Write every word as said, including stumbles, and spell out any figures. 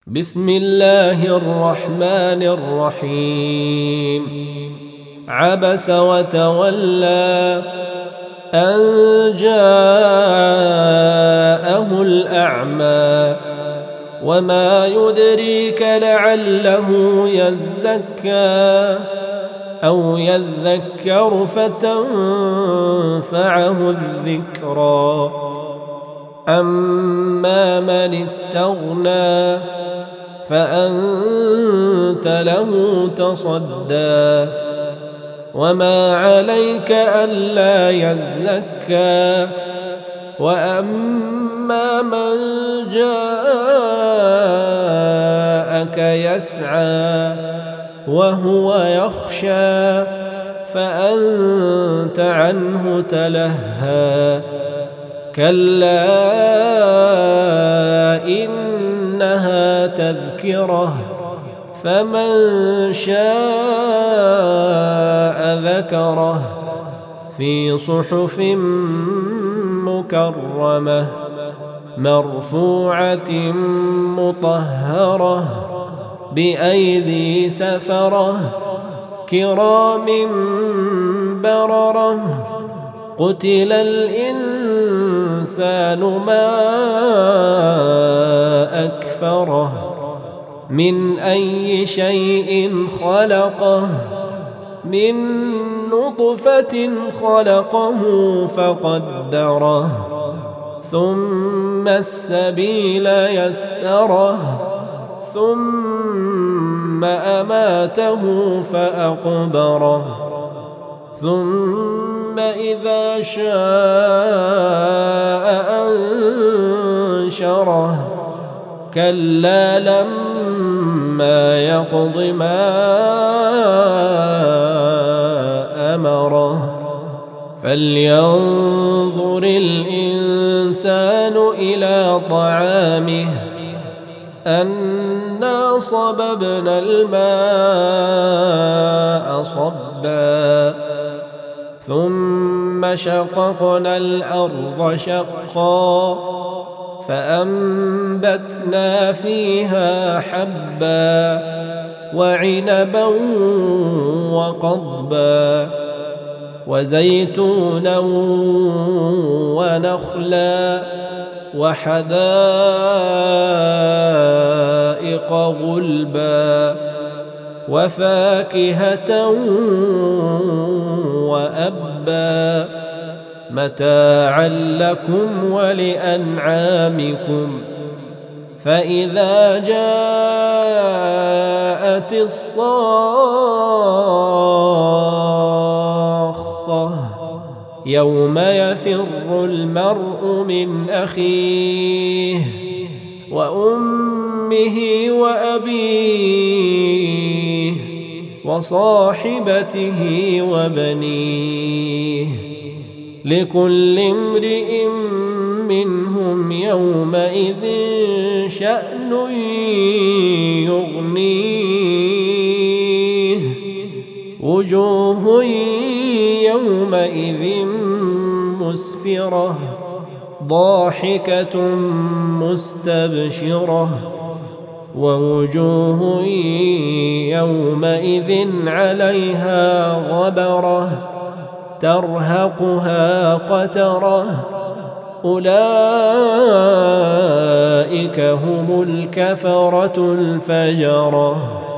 بسم الله الرحمن الرحيم. عبس وتولى أن جاءه الأعمى وما يدريك لعله يزكى أو يذكر فتنفعه الذكرى. أما من استغنى فأنت له تصدى وما عليك ألا يزكى. وأما من جاءك يسعى وهو يخشى فأنت عنه تلهى. كلا إنها تذكرة فمن شاء ذكره في صحف مكرمة مرفوعة مطهرة بأيدي سفرة كرام بررة. قتل الإنسان ما أكفره من أي شيء خلقه من نطفة خلقه فقدره ثم السبيل يسره ثم أماته فأقبره ثم إذا شاء أنشره. كلا لما يقض ما أمره. فلينظر الإنسان إلى طعامه أنا صببنا الماء صبا ثم شققنا الأرض شقا فأنبتنا فيها حبا وعنبا وقضبا وزيتونا ونخلا وحدائق غلبا وفاكهة وأبا متاعا لكم ولأنعامكم. فإذا جاءت الصاخة يوم يفر المرء من أخيه وأمه وأبيه وصاحبته وبنيه لكل امرئ منهم يومئذ شأن يغنيه. وجوه يومئذ مسفرة ضاحكة مستبشرة ووجوه يومئذ عليها غبرة ترهقها قترة. أولئك هم الكفرة الفجرة.